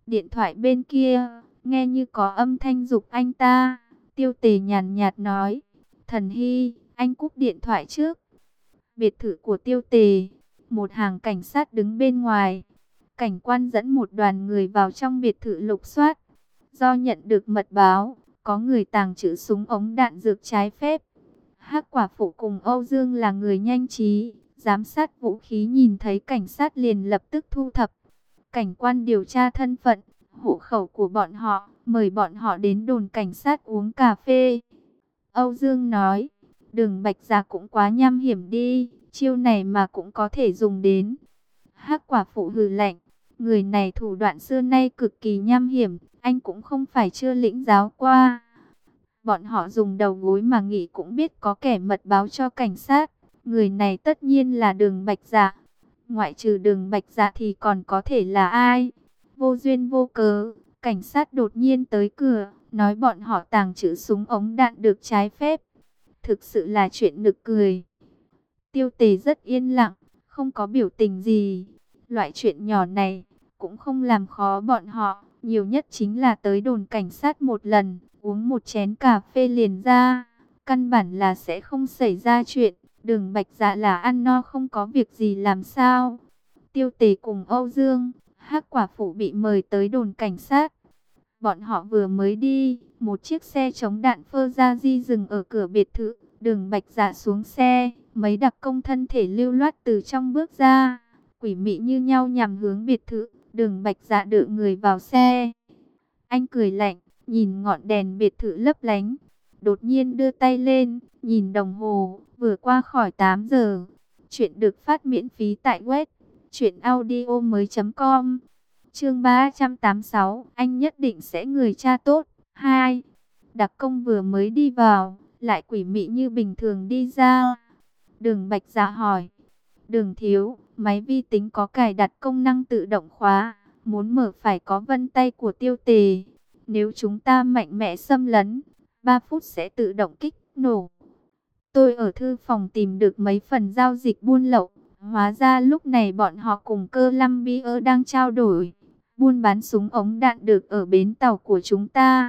Điện thoại bên kia, nghe như có âm thanh giục anh ta. Tiêu Tề nhàn nhạt nói, Thần Hy, anh cúp điện thoại trước. Biệt thự của Tiêu Tề, một hàng cảnh sát đứng bên ngoài. Cảnh quan dẫn một đoàn người vào trong biệt thự lục soát. Do nhận được mật báo, có người tàng trữ súng ống đạn dược trái phép. Hắc Quả Phụ cùng Âu Dương là người nhanh trí, giám sát vũ khí, nhìn thấy cảnh sát liền lập tức thu thập. Cảnh quan điều tra thân phận, hộ khẩu của bọn họ, mời bọn họ đến đồn cảnh sát uống cà phê. Âu Dương nói, Đường Bạch Dạ cũng quá nham hiểm đi, chiêu này mà cũng có thể dùng đến. Hắc Quả Phụ hừ lạnh, người này thủ đoạn xưa nay cực kỳ nham hiểm, anh cũng không phải chưa lĩnh giáo qua. Bọn họ dùng đầu gối mà nghĩ cũng biết có kẻ mật báo cho cảnh sát. Người này tất nhiên là Đường Bạch Dạ. Ngoại trừ Đường Bạch Dạ thì còn có thể là ai? Vô duyên vô cớ, cảnh sát đột nhiên tới cửa, nói bọn họ tàng trữ súng ống đạn được trái phép. Thực sự là chuyện nực cười. Tiêu Tề rất yên lặng, không có biểu tình gì. Loại chuyện nhỏ này cũng không làm khó bọn họ, nhiều nhất chính là tới đồn cảnh sát một lần, uống một chén cà phê liền ra. Căn bản là sẽ không xảy ra chuyện. Đường Bạch Dạ là ăn no không có việc gì làm sao? Tiêu Tề cùng Âu Dương, Hắc Quả Phụ bị mời tới đồn cảnh sát. Bọn họ vừa mới đi, một chiếc xe chống đạn Ferrari dừng ở cửa biệt thự. Đường Bạch Dạ xuống xe, mấy đặc công thân thể lưu loát từ trong bước ra, quỷ mị như nhau nhằm hướng biệt thự. Đường Bạch Dạ đỡ người vào xe. Anh cười lạnh, nhìn ngọn đèn biệt thự lấp lánh. Đột nhiên đưa tay lên, nhìn đồng hồ, vừa qua khỏi 8 giờ. Chuyện được phát miễn phí tại web truyệnaudiomoi.com. Chương 386, anh nhất định sẽ người cha tốt. 2. Đặc công vừa mới đi vào, lại quỷ mị như bình thường đi ra. Đường Bạch Dạ hỏi, Đường thiếu, máy vi tính có cài đặt công năng tự động khóa, muốn mở phải có vân tay của Tiêu Tề. Nếu chúng ta mạnh mẽ xâm lấn, 3 phút sẽ tự động kích nổ. Tôi ở thư phòng tìm được mấy phần giao dịch buôn lậu. Hóa ra lúc này bọn họ cùng Columbia đang trao đổi buôn bán súng ống đạn được ở bến tàu của chúng ta.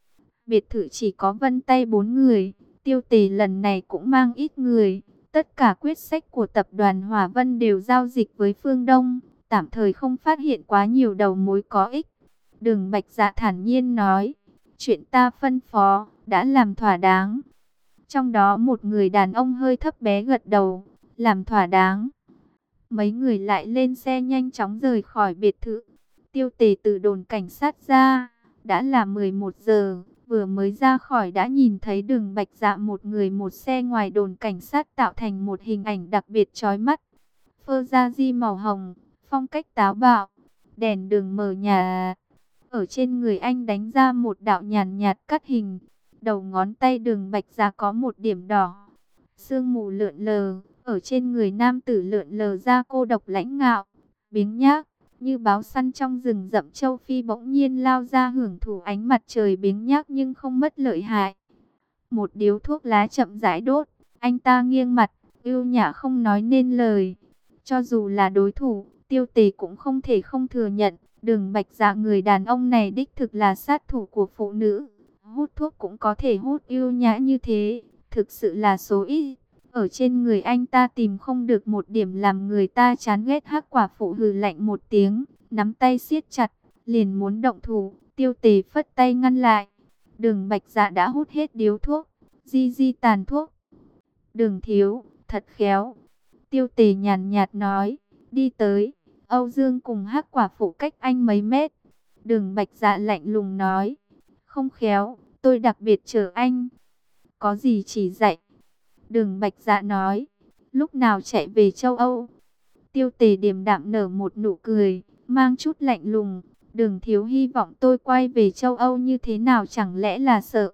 Biệt thự chỉ có vân tay 4 người. Tiêu Tề lần này cũng mang ít người. Tất cả quyết sách của tập đoàn Hòa Vân đều giao dịch với phương Đông. Tạm thời không phát hiện quá nhiều đầu mối có ích. Đường Bạch Dạ thản nhiên nói, chuyện ta phân phó đã làm thỏa đáng. Trong đó một người đàn ông hơi thấp bé gật đầu, làm thỏa đáng. Mấy người lại lên xe nhanh chóng rời khỏi biệt thự. Tiêu Tề từ đồn cảnh sát ra, đã là 11 giờ, vừa mới ra khỏi đã nhìn thấy Đường Bạch Dạ một người một xe ngoài đồn cảnh sát tạo thành một hình ảnh đặc biệt chói mắt. Ferrari màu hồng, phong cách táo bạo, đèn đường mờ nhà. Ở trên người anh đánh ra một đạo nhàn nhạt cắt hình. Đầu ngón tay Đường Bạch Dạ có một điểm đỏ. Sương mù lượn lờ, ở trên người nam tử lượn lờ ra cô độc lãnh ngạo, biếng nhác, như báo săn trong rừng rậm châu Phi bỗng nhiên lao ra hưởng thụ ánh mặt trời, biếng nhác nhưng không mất lợi hại. Một điếu thuốc lá chậm rãi đốt, anh ta nghiêng mặt, ưu nhã không nói nên lời. Cho dù là đối thủ, Tiêu Tề cũng không thể không thừa nhận, Đường Bạch Dạ người đàn ông này đích thực là sát thủ của phụ nữ. Hút thuốc cũng có thể hút ưu nhã như thế, thực sự là số ít. Ở trên người anh ta tìm không được một điểm làm người ta chán ghét. Hắc Quả Phụ hừ lạnh một tiếng, nắm tay siết chặt, liền muốn động thủ. Tiêu Tề phất tay ngăn lại. Đường Bạch Dạ đã hút hết điếu thuốc, di tàn thuốc. Đường thiếu, thật khéo. Tiêu Tề nhàn nhạt nói, đi tới. Âu Dương cùng Hắc Quả Phụ cách anh mấy mét. Đường Bạch Dạ lạnh lùng nói, không khéo, tôi đặc biệt chờ anh. Có gì chỉ dạy. Đường Bạch Dạ nói, lúc nào chạy về châu Âu. Tiêu Tề điềm đạm nở một nụ cười, mang chút lạnh lùng. Đường thiếu hy vọng tôi quay về châu Âu như thế nào, chẳng lẽ là sợ?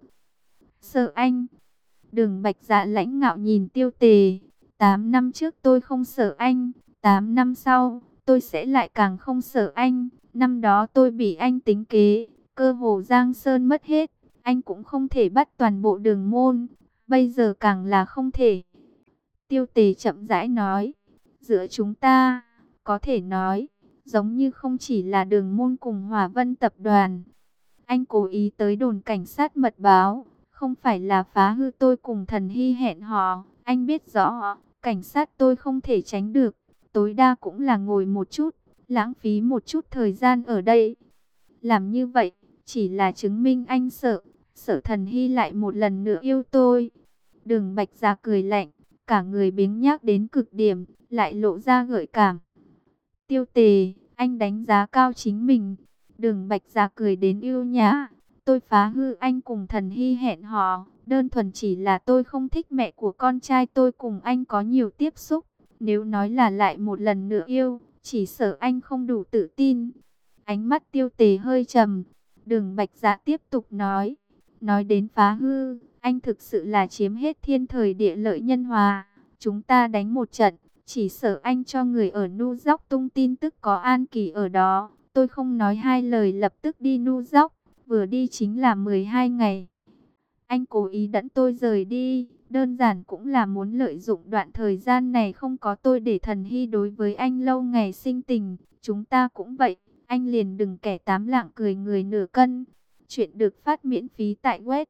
Sợ anh? Đường Bạch Dạ lãnh ngạo nhìn Tiêu Tề. 8 năm trước tôi không sợ anh, 8 năm sau, tôi sẽ lại càng không sợ anh. Năm đó tôi bị anh tính kế, cơ hồ Giang Sơn mất hết. Anh cũng không thể bắt toàn bộ Đường môn, bây giờ càng là không thể. Tiêu Tề chậm rãi nói, giữa chúng ta, có thể nói, giống như không chỉ là Đường Môn cùng Hòa Vân tập đoàn. Anh cố ý tới đồn cảnh sát mật báo, không phải là phá hư tôi cùng Thần Hy hẹn hò. Anh biết rõ, cảnh sát tôi không thể tránh được, tối đa cũng là ngồi một chút, lãng phí một chút thời gian ở đây. Làm như vậy, chỉ là chứng minh anh sợ Thần Hy lại một lần nữa yêu tôi. Đường Bạch Dạ cười lạnh, cả người biếng nhác đến cực điểm, lại lộ ra gợi cảm. Tiêu Tề, anh đánh giá cao chính mình. Đường Bạch Dạ cười đến yêu nhã. Tôi phá hư anh cùng Thần Hy hẹn hò, đơn thuần chỉ là tôi không thích mẹ của con trai tôi cùng anh có nhiều tiếp xúc. Nếu nói là lại một lần nữa yêu, chỉ sợ anh không đủ tự tin. Ánh mắt Tiêu Tề hơi trầm. Đường Bạch Dạ tiếp tục nói đến phá hư, anh thực sự là chiếm hết thiên thời địa lợi nhân hòa. Chúng ta đánh một trận, chỉ sợ anh cho người ở Nu Dóc tung tin tức có An Kỳ ở đó. Tôi không nói hai lời lập tức đi Nu Dóc, vừa đi chính là 12 ngày. Anh cố ý dẫn tôi rời đi, đơn giản cũng là muốn lợi dụng đoạn thời gian này không có tôi để Thần Hy đối với anh lâu ngày sinh tình. Chúng ta cũng vậy, anh liền đừng kẻ tám lạng cười người nửa cân. Chuyện được phát miễn phí tại web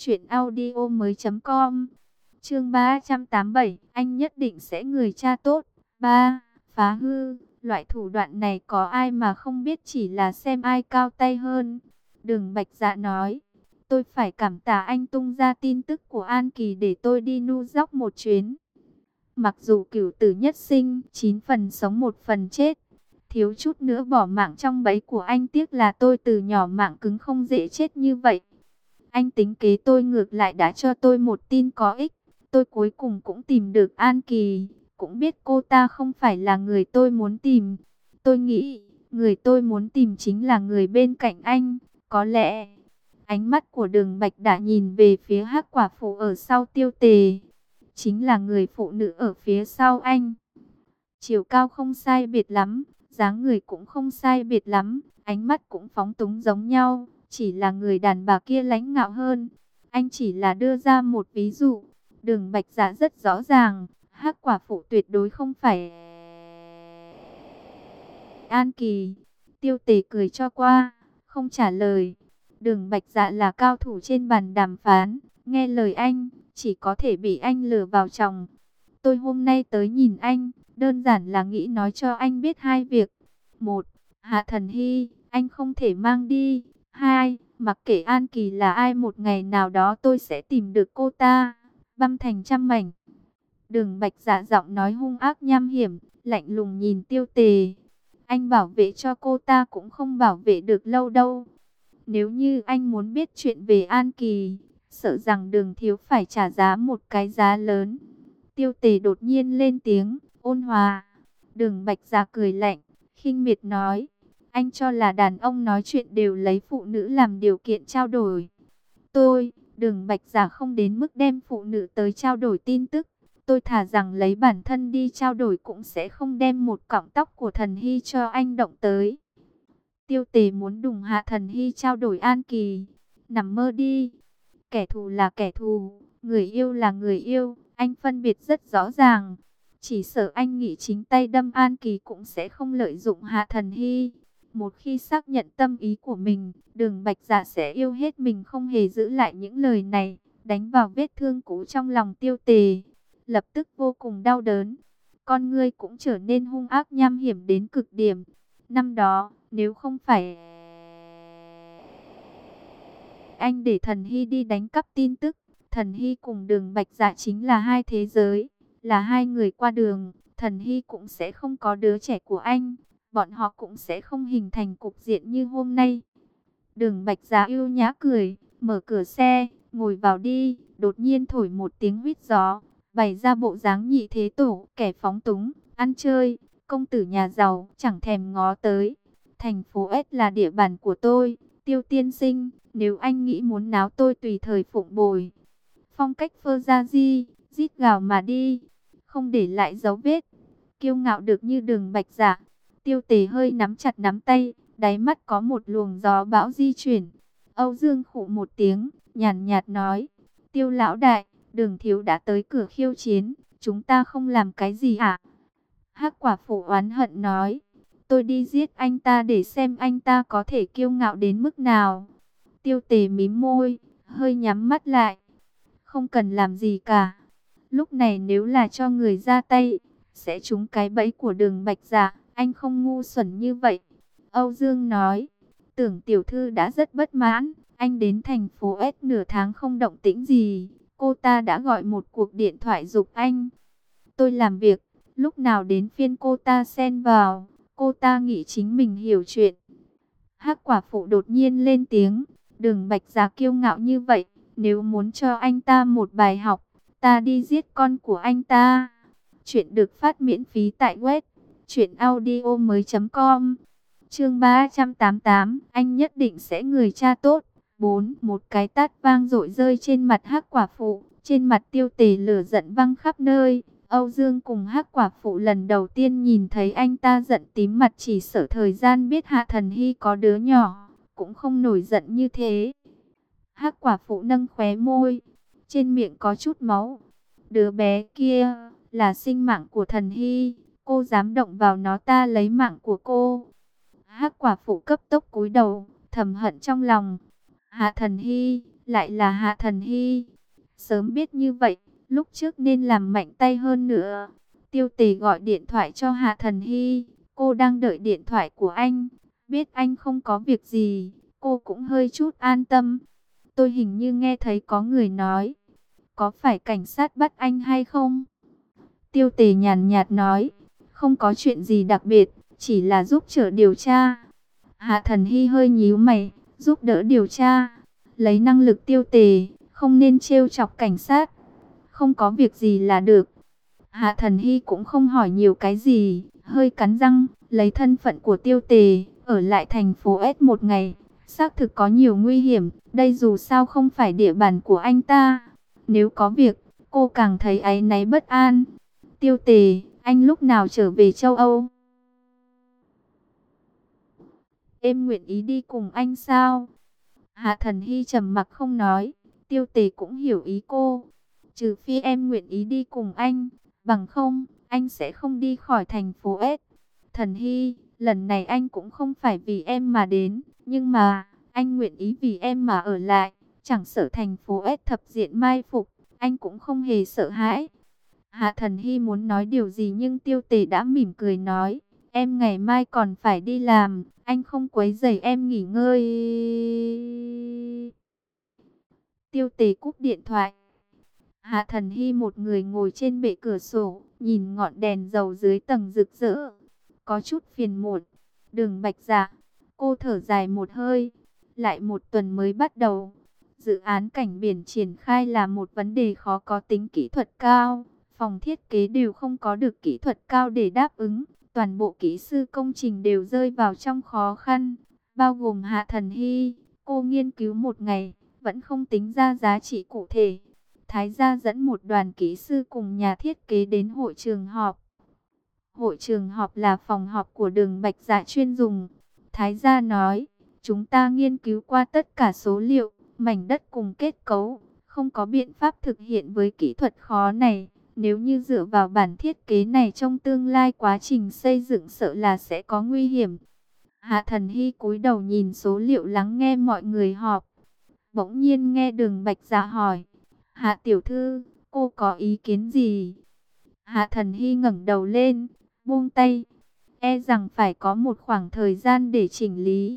truyệnaudiomoi.com. Chương 387, anh nhất định sẽ người cha tốt. 3. Phá hư, loại thủ đoạn này có ai mà không biết, chỉ là xem ai cao tay hơn. Đường Bạch Dạ nói, tôi phải cảm tạ anh tung ra tin tức của An Kỳ để tôi đi Nu Dóc một chuyến. Mặc dù cửu tử nhất sinh, 9 phần sống 1 phần chết, thiếu chút nữa bỏ mạng trong bẫy của anh, tiếc là tôi từ nhỏ mạng cứng không dễ chết như vậy. Anh tính kế tôi ngược lại đã cho tôi một tin có ích. Tôi cuối cùng cũng tìm được An Kỳ, cũng biết cô ta không phải là người tôi muốn tìm. Tôi nghĩ, người tôi muốn tìm chính là người bên cạnh anh, có lẽ. Ánh mắt của Đường Bạch đã nhìn về phía Hắc quả phụ ở sau Tiêu Tề, chính là người phụ nữ ở phía sau anh. Chiều cao không sai biệt lắm, dáng người cũng không sai biệt lắm, ánh mắt cũng phóng túng giống nhau, chỉ là người đàn bà kia lãnh ngạo hơn. Anh chỉ là đưa ra một ví dụ. Đường Bạch Dạ rất rõ ràng, Hắc quả phụ tuyệt đối không phải An Kỳ. Tiêu Tề cười cho qua, không trả lời. Đường Bạch Dạ là cao thủ trên bàn đàm phán, nghe lời anh, chỉ có thể bị anh lừa vào chồng. Tôi hôm nay tới nhìn anh, đơn giản là nghĩ nói cho anh biết hai việc. Một, Hạ Thần Hy, anh không thể mang đi. Hai, mặc kệ An Kỳ là ai, một ngày nào đó tôi sẽ tìm được cô ta, băm thành trăm mảnh. Đường Bạch Dạ giọng nói hung ác nham hiểm, lạnh lùng nhìn Tiêu Tề. Anh bảo vệ cho cô ta cũng không bảo vệ được lâu đâu. Nếu như anh muốn biết chuyện về An Kỳ, sợ rằng Đường thiếu phải trả giá một cái giá lớn. Tiêu Tề đột nhiên lên tiếng, ôn hòa. Đường Bạch Dạ cười lạnh, khinh miệt nói, anh cho là đàn ông nói chuyện đều lấy phụ nữ làm điều kiện trao đổi. Đường Bạch Dạ không đến mức đem phụ nữ tới trao đổi tin tức. Tôi thà rằng lấy bản thân đi trao đổi cũng sẽ không đem một cọng tóc của Thần Hy cho anh động tới. Tiêu Tề muốn đùng Hạ Thần Hy trao đổi An Kỳ, nằm mơ đi. Kẻ thù là kẻ thù, người yêu là người yêu, anh phân biệt rất rõ ràng. Chỉ sợ anh nghĩ chính tay đâm An Kỳ cũng sẽ không lợi dụng Hạ Thần Hy. Một khi xác nhận tâm ý của mình, Đường Bạch Dạ sẽ yêu hết mình, không hề giữ lại những lời này, đánh vào vết thương cũ trong lòng Tiêu Tề. Lập tức vô cùng đau đớn, con ngươi cũng trở nên hung ác nham hiểm đến cực điểm. Năm đó, nếu không phải anh để Thần Hy đi đánh cắp tin tức, Thần Hy cùng Đường Bạch Dạ chính là hai thế giới, là hai người qua đường. Thần Hy cũng sẽ không có đứa trẻ của anh, bọn họ cũng sẽ không hình thành cục diện như hôm nay. Đường Bạch Dạ yêu nhã cười, mở cửa xe, ngồi vào đi. Đột nhiên thổi một tiếng huýt gió, bày ra bộ dáng nhị thế tổ, kẻ phóng túng, ăn chơi, công tử nhà giàu, chẳng thèm ngó tới. Thành phố S là địa bàn của tôi, Tiêu tiên sinh, nếu anh nghĩ muốn náo tôi tùy thời phụng bồi. Phong cách phơ ra di, rít gào mà đi, không để lại dấu vết. Kiêu ngạo được như Đường Bạch Dạ. Tiêu Tề hơi nắm chặt nắm tay, đáy mắt có một luồng gió bão di chuyển. Âu Dương khụ một tiếng, nhàn nhạt nói, Tiêu lão đại, Đường thiếu đã tới cửa khiêu chiến, chúng ta không làm cái gì ạ? Hắc quả phụ oán hận nói, Tôi đi giết anh ta để xem anh ta có thể kiêu ngạo đến mức nào. Tiêu Tề mím môi, hơi nhắm mắt lại. Không cần làm gì cả. Lúc này nếu là cho người ra tay, sẽ trúng cái bẫy của Đường Bạch Dạ. Anh không ngu xuẩn như vậy. Âu Dương nói, Tưởng tiểu thư đã rất bất mãn. Anh đến thành phố S nửa tháng không động tĩnh gì. Cô ta đã gọi một cuộc điện thoại giục anh. Tôi làm việc, lúc nào đến phiên cô ta xen vào. Cô ta nghĩ chính mình hiểu chuyện. Hắc quả phụ đột nhiên lên tiếng. Đường Bạch Dạ kiêu ngạo như vậy. Nếu muốn cho anh ta một bài học, ta đi giết con của anh ta. Chuyện được phát miễn phí tại web truyệnaudiomoi.com. Chương 388, anh nhất định sẽ người cha tốt. 4. Một cái tát vang dội rơi trên mặt Hắc quả phụ, trên mặt Tiêu Tề lửa giận văng khắp nơi. Âu Dương cùng Hắc quả phụ lần đầu tiên nhìn thấy anh ta giận tím mặt, chỉ sợ thời gian biết Hạ Thần Hy có đứa nhỏ, cũng không nổi giận như thế. Hắc quả phụ nâng khóe môi, trên miệng có chút máu. Đứa bé kia là sinh mạng của Thần Hy, cô dám động vào nó ta lấy mạng của cô. Hắc quả phụ cấp tốc cúi đầu, thầm hận trong lòng. Hạ Thần Hy, lại là Hạ Thần Hy. Sớm biết như vậy, lúc trước nên làm mạnh tay hơn nữa. Tiêu Tề gọi điện thoại cho Hạ Thần Hy, cô đang đợi điện thoại của anh. Biết anh không có việc gì, cô cũng hơi chút an tâm. Tôi hình như nghe thấy có người nói, có phải cảnh sát bắt anh hay không? Tiêu Tề nhàn nhạt nói, không có chuyện gì đặc biệt, chỉ là giúp trợ điều tra. Hạ Thần Hy hơi nhíu mày, giúp đỡ điều tra. Lấy năng lực Tiêu Tề, không nên trêu chọc cảnh sát. Không có việc gì là được. Hạ Thần Hy cũng không hỏi nhiều cái gì, hơi cắn răng, lấy thân phận của Tiêu Tề, ở lại thành phố S một ngày. Xác thực có nhiều nguy hiểm, đây dù sao không phải địa bàn của anh ta. Nếu có việc, cô càng thấy áy náy bất an. Tiêu Tề, anh lúc nào trở về châu Âu? Em nguyện ý đi cùng anh sao? Hạ Thần Hy trầm mặc không nói. Tiêu Tề cũng hiểu ý cô. Trừ phi em nguyện ý đi cùng anh, bằng không, anh sẽ không đi khỏi thành phố S. Thần Hy, lần này anh cũng không phải vì em mà đến, nhưng mà, anh nguyện ý vì em mà ở lại. Chẳng sợ thành phố S thập diện mai phục, anh cũng không hề sợ hãi. Hạ Thần Hy muốn nói điều gì nhưng Tiêu Tề đã mỉm cười nói, em ngày mai còn phải đi làm, anh không quấy rầy em nghỉ ngơi. Tiêu Tề cúp điện thoại. Hạ Thần Hy một người ngồi trên bệ cửa sổ, nhìn ngọn đèn dầu dưới tầng rực rỡ, có chút phiền muộn. Đường Bạch Dạ, cô thở dài một hơi, lại một tuần mới bắt đầu. Dự án cảnh biển triển khai là một vấn đề khó, có tính kỹ thuật cao. Phòng thiết kế đều không có được kỹ thuật cao để đáp ứng. Toàn bộ kỹ sư công trình đều rơi vào trong khó khăn, bao gồm Hạ Thần Hy. Cô nghiên cứu một ngày, vẫn không tính ra giá trị cụ thể. Thái gia dẫn một đoàn kỹ sư cùng nhà thiết kế đến hội trường họp. Hội trường họp là phòng họp của Đường Bạch Dạ chuyên dùng. Thái gia nói, chúng ta nghiên cứu qua tất cả số liệu, mảnh đất cùng kết cấu, không có biện pháp thực hiện với kỹ thuật khó này. Nếu như dựa vào bản thiết kế này trong tương lai quá trình xây dựng sợ là sẽ có nguy hiểm. Hạ Thần Hy cúi đầu nhìn số liệu, lắng nghe mọi người họp. Bỗng nhiên nghe Đường Bạch Dạ hỏi, Hạ tiểu thư, cô có ý kiến gì? Hạ Thần Hy ngẩng đầu lên, buông tay, e rằng phải có một khoảng thời gian để chỉnh lý.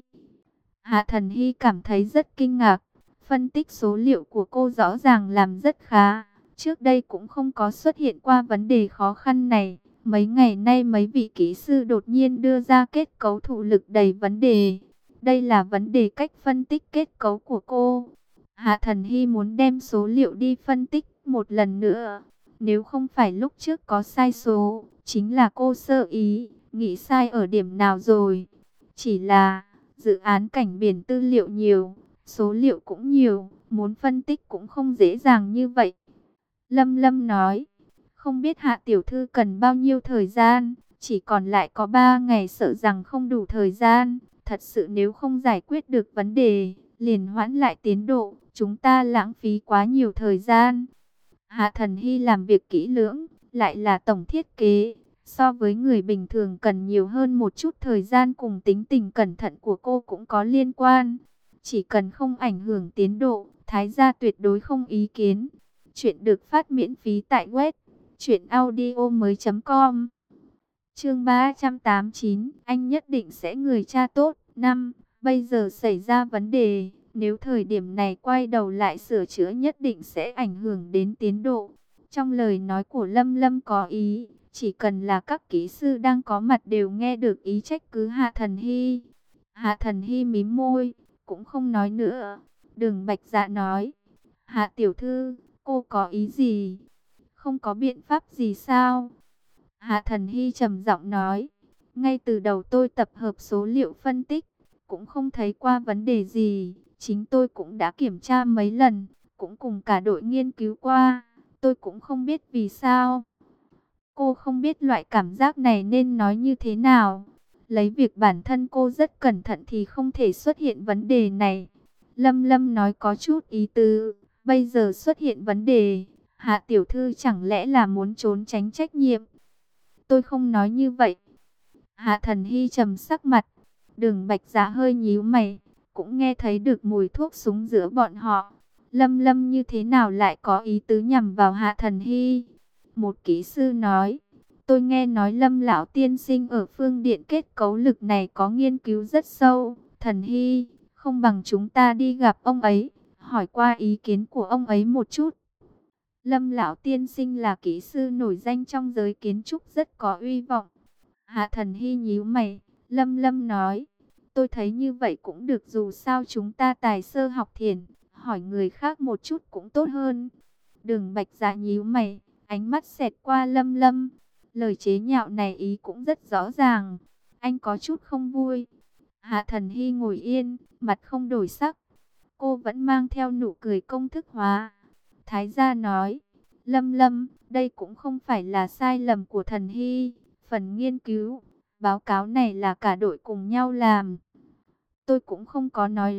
Hạ Thần Hy cảm thấy rất kinh ngạc, phân tích số liệu của cô rõ ràng làm rất khá. Trước đây cũng không có xuất hiện qua vấn đề khó khăn này. Mấy ngày nay mấy vị kỹ sư đột nhiên đưa ra kết cấu thụ lực đầy vấn đề. Đây là vấn đề cách phân tích kết cấu của cô. Hạ Thần Hy muốn đem số liệu đi phân tích một lần nữa. Nếu không phải lúc trước có sai số, chính là cô sơ ý, nghĩ sai ở điểm nào rồi. Chỉ là dự án cảnh biển tư liệu nhiều, số liệu cũng nhiều, muốn phân tích cũng không dễ dàng như vậy. Lâm Lâm nói, không biết Hạ tiểu thư cần bao nhiêu thời gian, chỉ còn lại có 3 ngày sợ rằng không đủ thời gian. Thật sự nếu không giải quyết được vấn đề, liền hoãn lại tiến độ, chúng ta lãng phí quá nhiều thời gian. Hạ Thần Hy làm việc kỹ lưỡng, lại là tổng thiết kế, So với người bình thường cần nhiều hơn một chút thời gian, cùng tính tình cẩn thận của cô cũng có liên quan. Chỉ cần không ảnh hưởng tiến độ, Thái gia tuyệt đối không ý kiến. Chuyện được phát miễn phí tại web truyệnaudiomoi.com. Chương 389, anh nhất định sẽ người cha tốt. Năm, bây giờ xảy ra vấn đề, nếu thời điểm này quay đầu lại sửa chữa nhất định sẽ ảnh hưởng đến tiến độ. Trong lời nói của Lâm Lâm có ý, chỉ cần là các kỹ sư đang có mặt đều nghe được ý trách cứ Hạ Thần Hy. Hạ Thần Hy mím môi, cũng không nói nữa. Đường Bạch Dạ nói, Hạ tiểu thư, cô có ý gì? Không có biện pháp gì sao? Hạ Thần Hy trầm giọng nói, ngay từ đầu tôi tập hợp số liệu phân tích, cũng không thấy qua vấn đề gì. Chính tôi cũng đã kiểm tra mấy lần, cũng cùng cả đội nghiên cứu qua. Tôi cũng không biết vì sao. Cô không biết loại cảm giác này nên nói như thế nào. Lấy việc bản thân cô rất cẩn thận thì không thể xuất hiện vấn đề này. Lâm Lâm nói có chút ý tứ. Bây giờ xuất hiện vấn đề, Hạ tiểu thư chẳng lẽ là muốn trốn tránh trách nhiệm? Tôi không nói như vậy. Hạ Thần Hy trầm sắc mặt. Đường Bạch Dạ hơi nhíu mày, cũng nghe thấy được mùi thuốc súng giữa bọn họ. Lâm Lâm như thế nào lại có ý tứ nhằm vào Hạ Thần Hy? Một kỹ sư nói, tôi nghe nói Lâm lão tiên sinh ở phương điện kết cấu lực này có nghiên cứu rất sâu. Thần Hy, không bằng chúng ta đi gặp ông ấy, hỏi qua ý kiến của ông ấy một chút. Lâm lão tiên sinh là kỹ sư nổi danh trong giới kiến trúc, rất có uy vọng. Hạ Thần Hy nhíu mày. Lâm Lâm nói, tôi thấy như vậy cũng được, dù sao chúng ta tài sơ học thiền, hỏi người khác một chút cũng tốt hơn. Đường Bạch Dạ nhíu mày, ánh mắt xẹt qua Lâm Lâm. Lời chế nhạo này ý cũng rất rõ ràng. Anh có chút không vui. Hạ Thần Hy ngồi yên, mặt không đổi sắc. Cô vẫn mang theo nụ cười công thức hóa. Thái gia nói, Lâm Lâm, đây cũng không phải là sai lầm của Thần Hy. Phần nghiên cứu, báo cáo này là cả đội cùng nhau làm. Tôi cũng không có nói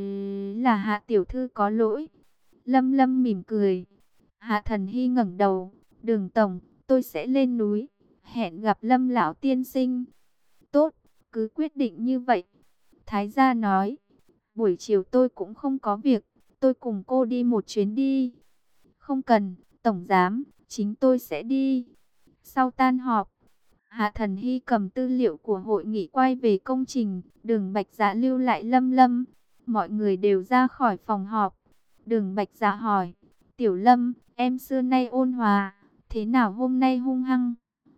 là Hạ tiểu thư có lỗi. Lâm Lâm mỉm cười. Hạ Thần Hy ngẩng đầu, Đường tổng, tôi sẽ lên núi, hẹn gặp Lâm lão tiên sinh. Tốt, cứ quyết định như vậy. Thái gia nói, buổi chiều tôi cũng không có việc, tôi cùng cô đi một chuyến đi. Không cần, tổng giám, chính tôi sẽ đi. Sau tan họp, Hạ Thần Hy cầm tư liệu của hội nghị quay về công trình. Đường Bạch Dạ lưu lại Lâm Lâm. Mọi người đều ra khỏi phòng họp. Đường Bạch Dạ hỏi, Tiểu Lâm, em xưa nay ôn hòa, thế nào hôm nay hung hăng?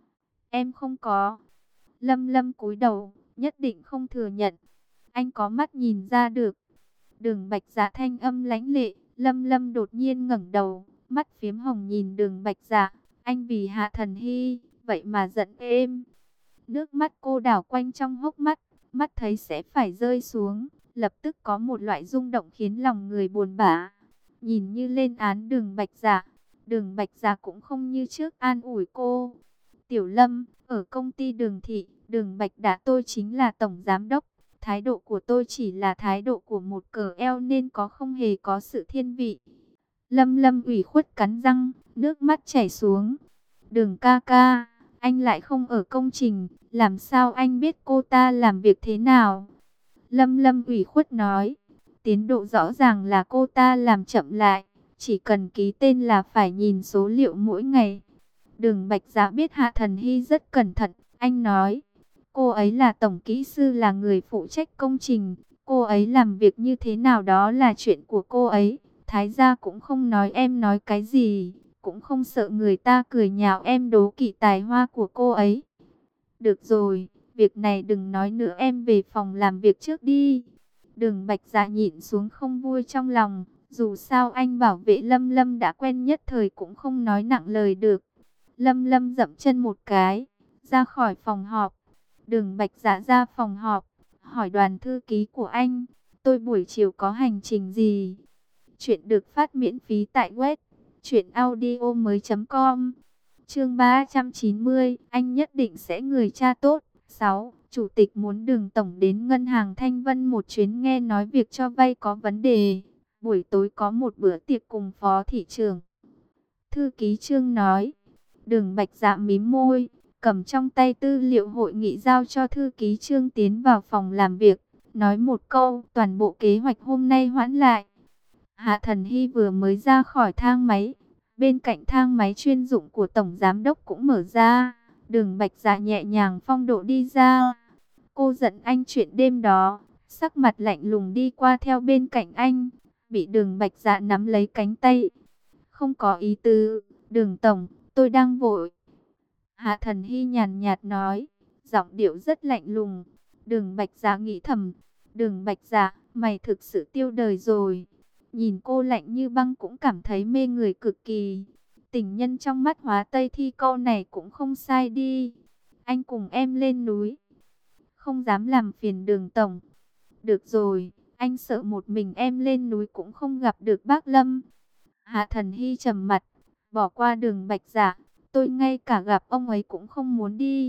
Em không có. Lâm Lâm cúi đầu, nhất định không thừa nhận. Anh có mắt nhìn ra được. Đường Bạch Dạ thanh âm lãnh lệ. Lâm Lâm đột nhiên ngẩng đầu, mắt phiếm hồng nhìn Đường Bạch Dạ. Anh vì Hạ Thần Hy, vậy mà giận em. Nước mắt cô đảo quanh trong hốc mắt, mắt thấy sẽ phải rơi xuống. Lập tức có một loại rung động khiến lòng người buồn bã. Nhìn như lên án Đường Bạch Dạ, Đường Bạch Dạ cũng không như trước an ủi cô. Tiểu Lâm, ở công ty Đường Thị, Đường Bạch Đã tôi chính là tổng giám đốc. Thái độ của tôi chỉ là thái độ của một cờ eo nên không hề có sự thiên vị. Lâm Lâm ủy khuất cắn răng, nước mắt chảy xuống. Đường ca ca, anh lại không ở công trình, làm sao anh biết cô ta làm việc thế nào? Lâm Lâm ủy khuất nói, tiến độ rõ ràng là cô ta làm chậm lại, chỉ cần ký tên là phải nhìn số liệu mỗi ngày. Đường Bạch Dạ biết Hạ Thần Hy rất cẩn thận, anh nói, cô ấy là tổng kỹ sư, là người phụ trách công trình, cô ấy làm việc như thế nào đó là chuyện của cô ấy. Thái gia cũng không nói em nói cái gì, cũng không sợ người ta cười nhạo em đố kỵ tài hoa của cô ấy. Được rồi, việc này đừng nói nữa, em về phòng làm việc trước đi. Đường Bạch Dạ nhịn xuống không vui trong lòng, dù sao anh bảo vệ Lâm Lâm đã quen, nhất thời cũng không nói nặng lời được. Lâm Lâm dậm chân một cái, ra khỏi phòng họp. Đường Bạch Dạ ra phòng họp, hỏi đoàn thư ký của anh, tôi buổi chiều có hành trình gì? Chuyện được phát miễn phí tại web truyệnaudiomoi.com. Chương 390, anh nhất định sẽ người cha tốt. 6. Chủ tịch muốn Đường tổng đến ngân hàng Thanh Vân một chuyến, nghe nói việc cho vay có vấn đề. Buổi tối có một bữa tiệc cùng phó thị trưởng. Thư ký Trương nói. Đường Bạch Dạ mím môi, cầm trong tay tư liệu hội nghị giao cho thư ký Trương tiến vào phòng làm việc, nói một câu, toàn bộ kế hoạch hôm nay hoãn lại. Hạ Thần Hy vừa mới ra khỏi thang máy, bên cạnh thang máy chuyên dụng của Tổng Giám Đốc cũng mở ra, Đường Bạch Dạ nhẹ nhàng phong độ đi ra. Cô giận anh chuyện đêm đó, sắc mặt lạnh lùng đi qua theo bên cạnh anh, bị Đường Bạch Dạ nắm lấy cánh tay. Không có ý tứ, Đường Tổng, tôi đang vội. Hạ Thần Hy nhàn nhạt nói, giọng điệu rất lạnh lùng. Đường Bạch Dạ nghĩ thầm, Đường Bạch Dạ, mày thực sự tiêu đời rồi. Nhìn cô lạnh như băng cũng cảm thấy mê người cực kỳ. Tình nhân trong mắt Hóa Tây Thi câu này cũng không sai đi. Anh cùng em lên núi. Không dám làm phiền Đường Tổng. Được rồi, anh sợ một mình em lên núi cũng không gặp được bác Lâm. Hạ Thần Hy trầm mặt, bỏ qua Đường Bạch Dạ. Tôi ngay cả gặp ông ấy cũng không muốn đi.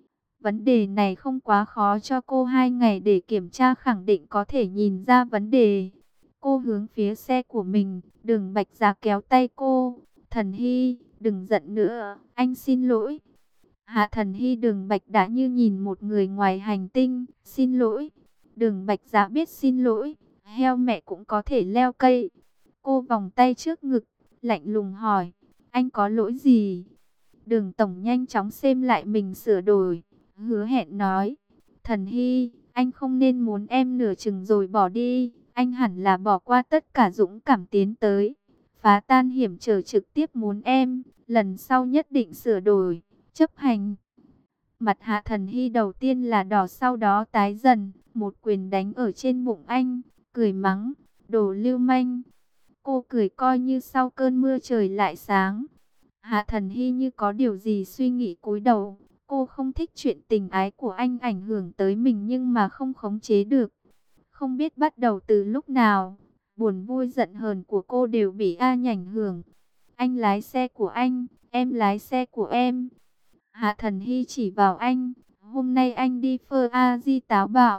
Vấn đề này không quá khó cho cô, 2 ngày để kiểm tra khẳng định có thể nhìn ra vấn đề. Cô hướng phía xe của mình, Đường Bạch Dạ kéo tay cô. Thần Hy, đừng giận nữa, anh xin lỗi. Hạ Thần Hy Đường Bạch đã như nhìn một người ngoài hành tinh, xin lỗi. Đường Bạch Dạ biết xin lỗi, heo mẹ cũng có thể leo cây. Cô vòng tay trước ngực, lạnh lùng hỏi, anh có lỗi gì? Đường Tổng nhanh chóng xem lại mình sửa đổi, hứa hẹn nói, Thần Hy, anh không nên muốn em nửa chừng rồi bỏ đi, anh hẳn là bỏ qua tất cả dũng cảm tiến tới, phá tan hiểm trở trực tiếp muốn em, lần sau nhất định sửa đổi, chấp hành. Mặt Hạ Thần Hy đầu tiên là đỏ sau đó tái dần, một quyền đánh ở trên bụng anh, cười mắng, đồ lưu manh. Cô cười coi như sau cơn mưa trời lại sáng. Hạ Thần Hy như có điều gì suy nghĩ cúi đầu. Cô không thích chuyện tình ái của anh ảnh hưởng tới mình nhưng mà không khống chế được. Không biết bắt đầu từ lúc nào, buồn vui giận hờn của cô đều bị anh ảnh hưởng. Anh lái xe của anh, em lái xe của em. Hạ Thần Hy chỉ vào anh, hôm nay anh đi phơ A-di táo bạo.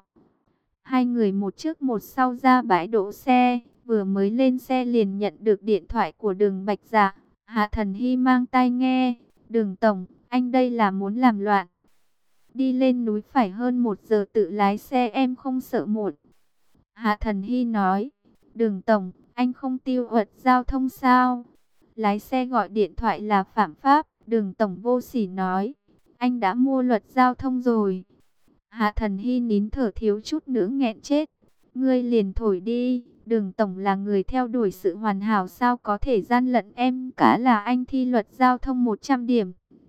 Hai người một trước một sau ra bãi đỗ xe, vừa mới lên xe liền nhận được điện thoại của Đường Bạch Dạ. Hạ Thần Hy mang tai nghe, Đường Tổng, anh đây là muốn làm loạn. Đi lên núi phải hơn 1 giờ tự lái xe em không sợ muộn. Hạ Thần Hy nói, Đường Tổng, anh không tiêu luật giao thông sao? Lái xe gọi điện thoại là phạm pháp. Đường Tổng vô sỉ nói, anh đã mua luật giao thông rồi. Hạ Thần Hy nín thở thiếu chút nữa nghẹn chết. Ngươi liền thổi đi, Đường Tổng là người theo đuổi sự hoàn hảo sao có thể gian lận em cả là anh thi luật giao thông 100 điểm.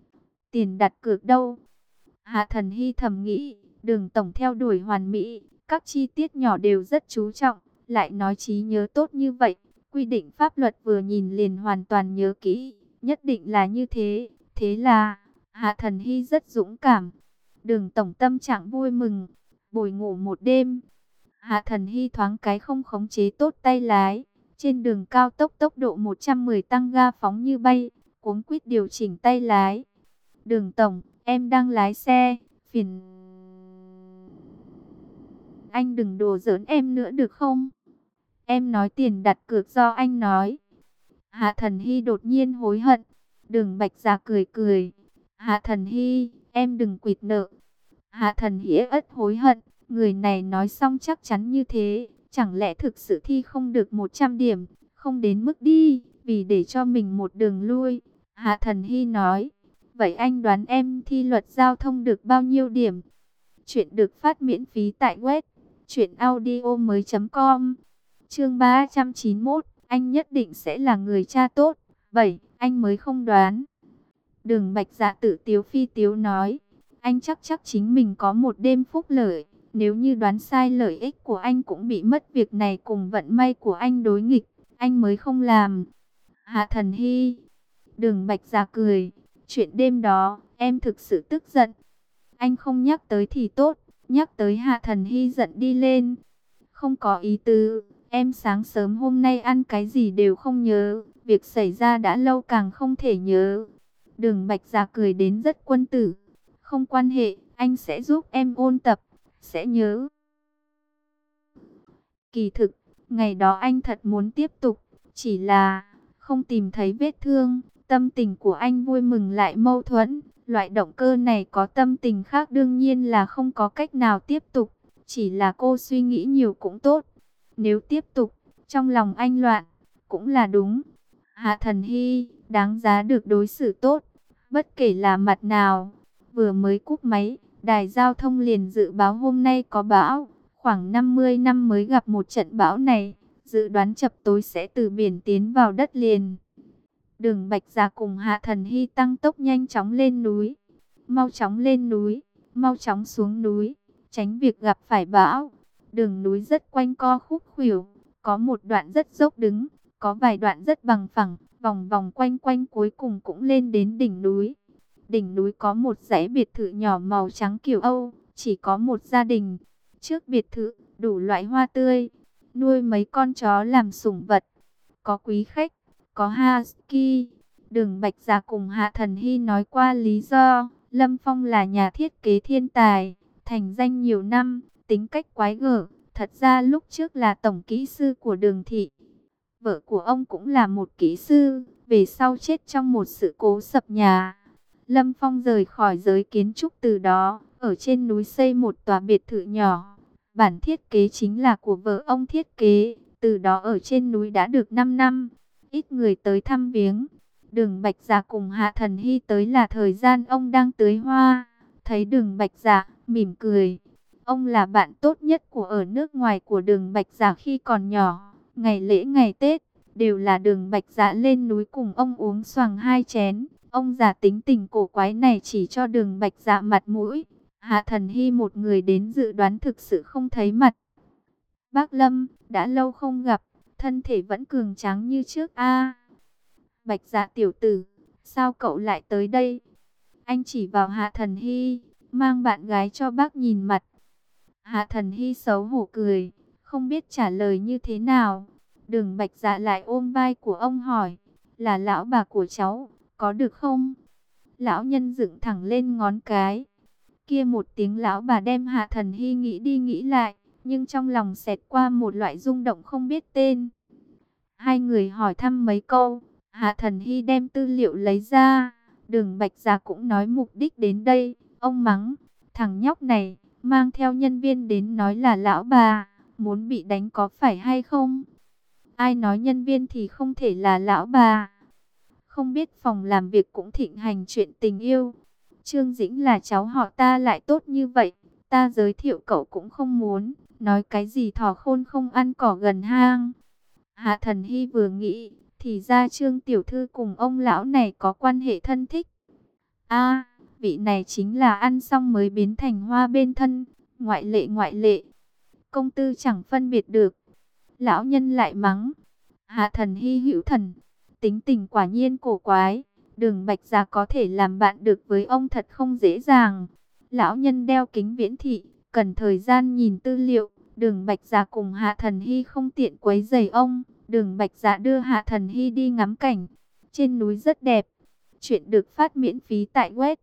Tiền đặt cược đâu? Hạ Thần Hy thầm nghĩ, Đường Tổng theo đuổi hoàn mỹ, các chi tiết nhỏ đều rất chú trọng, lại nói trí nhớ tốt như vậy. Quy định pháp luật vừa nhìn liền hoàn toàn nhớ kỹ, nhất định là như thế. Thế là, Hạ Thần Hy rất dũng cảm. Đường Tổng tâm trạng vui mừng, bồi ngủ một đêm. Hạ Thần Hy thoáng cái không khống chế tốt tay lái. Trên đường cao tốc tốc độ 110 tăng ga phóng như bay, cuống quýt điều chỉnh tay lái. Đường Tổng, em đang lái xe, phiền anh đừng đùa giỡn em nữa được không? Em nói tiền đặt cược do anh nói. Hạ Thần Hy đột nhiên hối hận. Đường Bạch Dạ cười cười. Hạ Thần Hy, em đừng quỵt nợ. Hạ Thần Hy ất hối hận. Người này nói xong chắc chắn như thế. Chẳng lẽ thực sự thi không được 100 điểm. Không đến mức đi. Vì để cho mình một đường lui. Hạ Thần Hy nói. Vậy anh đoán em thi luật giao thông được bao nhiêu điểm? Chuyện được phát miễn phí tại web truyệnaudiomoi.com. Chương 391, anh nhất định sẽ là người cha tốt. 7, anh mới không đoán. Đường Bạch Dạ tự tiếu phi tiếu nói, anh chắc chính mình có một đêm phúc lợi, nếu như đoán sai lợi ích của anh cũng bị mất việc này cùng vận may của anh đối nghịch, anh mới không làm. Hạ Thần Hy, Đường Bạch Dạ cười, chuyện đêm đó, em thực sự tức giận. Anh không nhắc tới thì tốt, nhắc tới Hạ Thần Hy giận đi lên. Không có ý tứ, em sáng sớm hôm nay ăn cái gì đều không nhớ, việc xảy ra đã lâu càng không thể nhớ. Đường Bạch Dạ cười đến rất quân tử. Không quan hệ, anh sẽ giúp em ôn tập, sẽ nhớ. Kỳ thực, ngày đó anh thật muốn tiếp tục, chỉ là không tìm thấy vết thương. Tâm tình của anh vui mừng lại mâu thuẫn. Loại động cơ này có tâm tình khác đương nhiên là không có cách nào tiếp tục. Chỉ là cô suy nghĩ nhiều cũng tốt. Nếu tiếp tục, trong lòng anh loạn, cũng là đúng. Hạ Thần Hy, đáng giá được đối xử tốt, bất kể là mặt nào. Vừa mới cúp máy, đài giao thông liền dự báo hôm nay có bão. Khoảng 50 năm mới gặp một trận bão này, dự đoán chập tối sẽ từ biển tiến vào đất liền. Đường Bạch Dạ cùng Hạ Thần Hy tăng tốc nhanh chóng lên núi. Mau chóng lên núi, mau chóng xuống núi, tránh việc gặp phải bão. Đường núi rất quanh co khúc khuỷu, có một đoạn rất dốc đứng, có vài đoạn rất bằng phẳng, vòng vòng quanh quanh cuối cùng cũng lên đến đỉnh núi. Đỉnh núi có một dãy biệt thự nhỏ màu trắng kiểu Âu, chỉ có một gia đình. Trước biệt thự, đủ loại hoa tươi, nuôi mấy con chó làm sủng vật. Có quý khách, có husky. Đường Bạch Dạ cùng Hạ Thần Hy nói qua lý do. Lâm Phong là nhà thiết kế thiên tài, thành danh nhiều năm, tính cách quái gở. Thật ra lúc trước là tổng kỹ sư của Đường thị. Vợ của ông cũng là một kỹ sư, về sau chết trong một sự cố sập nhà. Lâm Phong rời khỏi giới kiến trúc từ đó, ở trên núi xây một tòa biệt thự nhỏ. Bản thiết kế chính là của vợ ông thiết kế, từ đó ở trên núi đã được 5 năm, ít người tới thăm viếng. Đường Bạch Dạ cùng Hạ Thần Hy tới là thời gian ông đang tưới hoa. Thấy Đường Bạch Dạ, mỉm cười. Ông là bạn tốt nhất của ở nước ngoài của Đường Bạch Dạ khi còn nhỏ. Ngày lễ ngày Tết, đều là Đường Bạch Dạ lên núi cùng ông uống xoàng 2 chén. Ông già tính tình cổ quái này chỉ cho Đường Bạch Dạ mặt mũi. Hạ Thần Hy một người đến dự đoán thực sự không thấy mặt. Bác Lâm, đã lâu không gặp, thân thể vẫn cường tráng như trước a. Bạch Dạ tiểu tử, sao cậu lại tới đây? Anh chỉ vào Hạ Thần Hy, mang bạn gái cho bác nhìn mặt. Hạ Thần Hy xấu hổ cười, không biết trả lời như thế nào. Đường Bạch Dạ lại ôm vai của ông hỏi, là lão bà của cháu, có được không? Lão nhân dựng thẳng lên ngón cái. Kia một tiếng lão bà đem Hạ Thần Hy nghĩ đi nghĩ lại, nhưng trong lòng xẹt qua một loại rung động không biết tên. Hai người hỏi thăm mấy câu, Hạ Thần Hy đem tư liệu lấy ra. Đường Bạch Dạ cũng nói mục đích đến đây. Ông mắng, thằng nhóc này, mang theo nhân viên đến nói là lão bà, muốn bị đánh có phải hay không? Ai nói nhân viên thì không thể là lão bà? Không biết phòng làm việc cũng thịnh hành chuyện tình yêu. Trương Dĩnh là cháu họ ta lại tốt như vậy, ta giới thiệu cậu cũng không muốn. Nói cái gì thỏ khôn không ăn cỏ gần hang. Hạ Thần Hy vừa nghĩ, thì ra Trương tiểu thư cùng ông lão này có quan hệ thân thích. A, vị này chính là ăn xong mới biến thành hoa bên thân, ngoại lệ ngoại lệ. Công tư chẳng phân biệt được. Lão nhân lại mắng. Hạ Thần Hy hữu thần, tính tình quả nhiên cổ quái. Đường Bạch Dạ có thể làm bạn được với ông thật không dễ dàng. Lão nhân đeo kính viễn thị, cần thời gian nhìn tư liệu. Đường Bạch Dạ cùng Hạ Thần Hy không tiện quấy rầy ông. Đường Bạch Dạ đưa Hạ Thần Hy đi ngắm cảnh. Trên núi rất đẹp. Chuyện được phát miễn phí tại web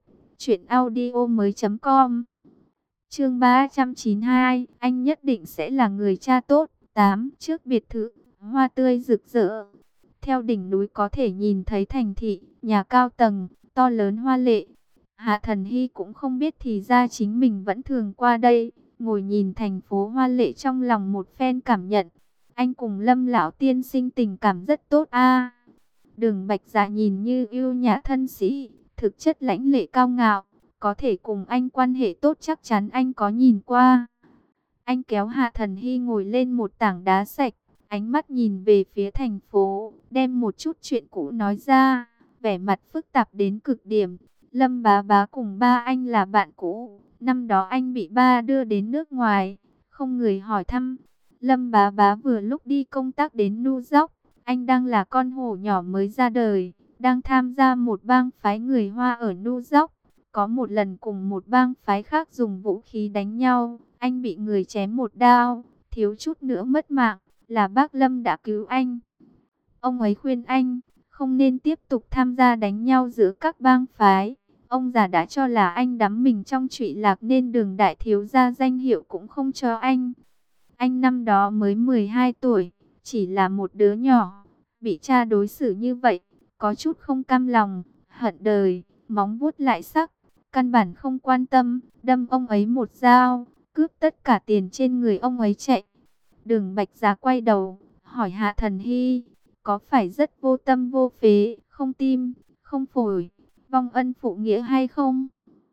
truyệnaudiomoi.com. Chương 392, anh nhất định sẽ là người cha tốt. 8. Trước biệt thự, hoa tươi rực rỡ. Theo đỉnh núi có thể nhìn thấy thành thị, nhà cao tầng, to lớn hoa lệ. Hạ Thần Hy cũng không biết thì ra chính mình vẫn thường qua đây, ngồi nhìn thành phố hoa lệ trong lòng một phen cảm nhận. Anh cùng Lâm lão tiên sinh tình cảm rất tốt a. Đường Bạch Dạ nhìn như yêu nhã thân sĩ, thực chất lãnh lệ cao ngạo, có thể cùng anh quan hệ tốt chắc chắn anh có nhìn qua. Anh kéo Hạ Thần Hy ngồi lên một tảng đá sạch, ánh mắt nhìn về phía thành phố, đem một chút chuyện cũ nói ra, vẻ mặt phức tạp đến cực điểm. Lâm bá bá cùng ba anh là bạn cũ, năm đó anh bị ba đưa đến nước ngoài, không người hỏi thăm. Lâm bá bá vừa lúc đi công tác đến New York, anh đang là con hổ nhỏ mới ra đời, đang tham gia một bang phái người Hoa ở New York. Có một lần cùng một bang phái khác dùng vũ khí đánh nhau, anh bị người chém một đao, thiếu chút nữa mất mạng, là bác Lâm đã cứu anh. Ông ấy khuyên anh không nên tiếp tục tham gia đánh nhau giữa các bang phái. Ông già đã cho là anh đắm mình trong trụy lạc nên Đường đại thiếu gia danh hiệu cũng không cho anh. Anh năm đó mới 12 tuổi, chỉ là một đứa nhỏ, bị cha đối xử như vậy, có chút không cam lòng, hận đời. móng vuốt lại sắc, căn bản không quan tâm, đâm ông ấy một dao, cướp tất cả tiền trên người ông ấy chạy. Đường Bạch Dạ quay đầu, hỏi Hạ Thần Hy, có phải rất vô tâm vô phế, không tim, không phổi, vong ân phụ nghĩa hay không?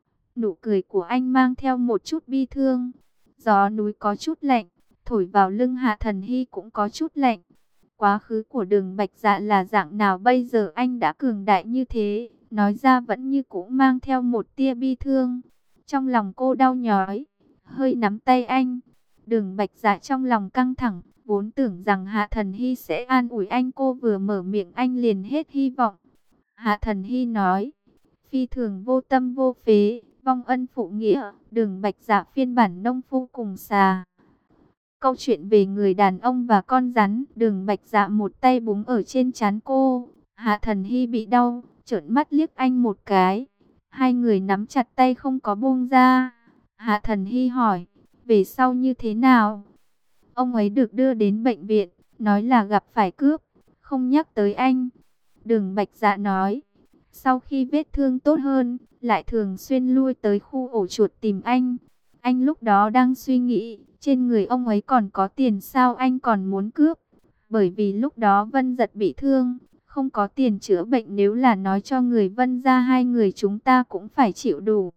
Nụ cười của anh mang theo một chút bi thương. Gió núi có chút lạnh, thổi vào lưng Hạ Thần Hy cũng có chút lạnh. Quá khứ của Đường Bạch Dạ là dạng nào bây giờ anh đã cường đại như thế, nói ra vẫn như cũng mang theo một tia bi thương. Trong lòng cô đau nhói, hơi nắm tay anh. Đường Bạch Dạ trong lòng căng thẳng, vốn tưởng rằng Hạ Thần Hy sẽ an ủi anh, cô vừa mở miệng anh liền hết hy vọng. Hạ Thần Hy nói, phi thường vô tâm vô phế, vong ân phụ nghĩa. Đường Bạch Dạ phiên bản nông phu cùng xà. Câu chuyện về người đàn ông và con rắn. Đường Bạch Dạ một tay búng ở trên trán cô. Hạ Thần Hy bị đau, trợn mắt liếc anh một cái. Hai người nắm chặt tay không có buông ra. Hạ Thần Hy hỏi, về sau như thế nào? Ông ấy được đưa đến bệnh viện, nói là gặp phải cướp, không nhắc tới anh. Đường Bạch Dạ nói, sau khi vết thương tốt hơn, lại thường xuyên lui tới khu ổ chuột tìm anh. Anh lúc đó đang suy nghĩ, trên người ông ấy còn có tiền sao anh còn muốn cướp. Bởi vì lúc đó Vân Giật bị thương, không có tiền chữa bệnh, nếu là nói cho người Vân ra hai người chúng ta cũng phải chịu đủ.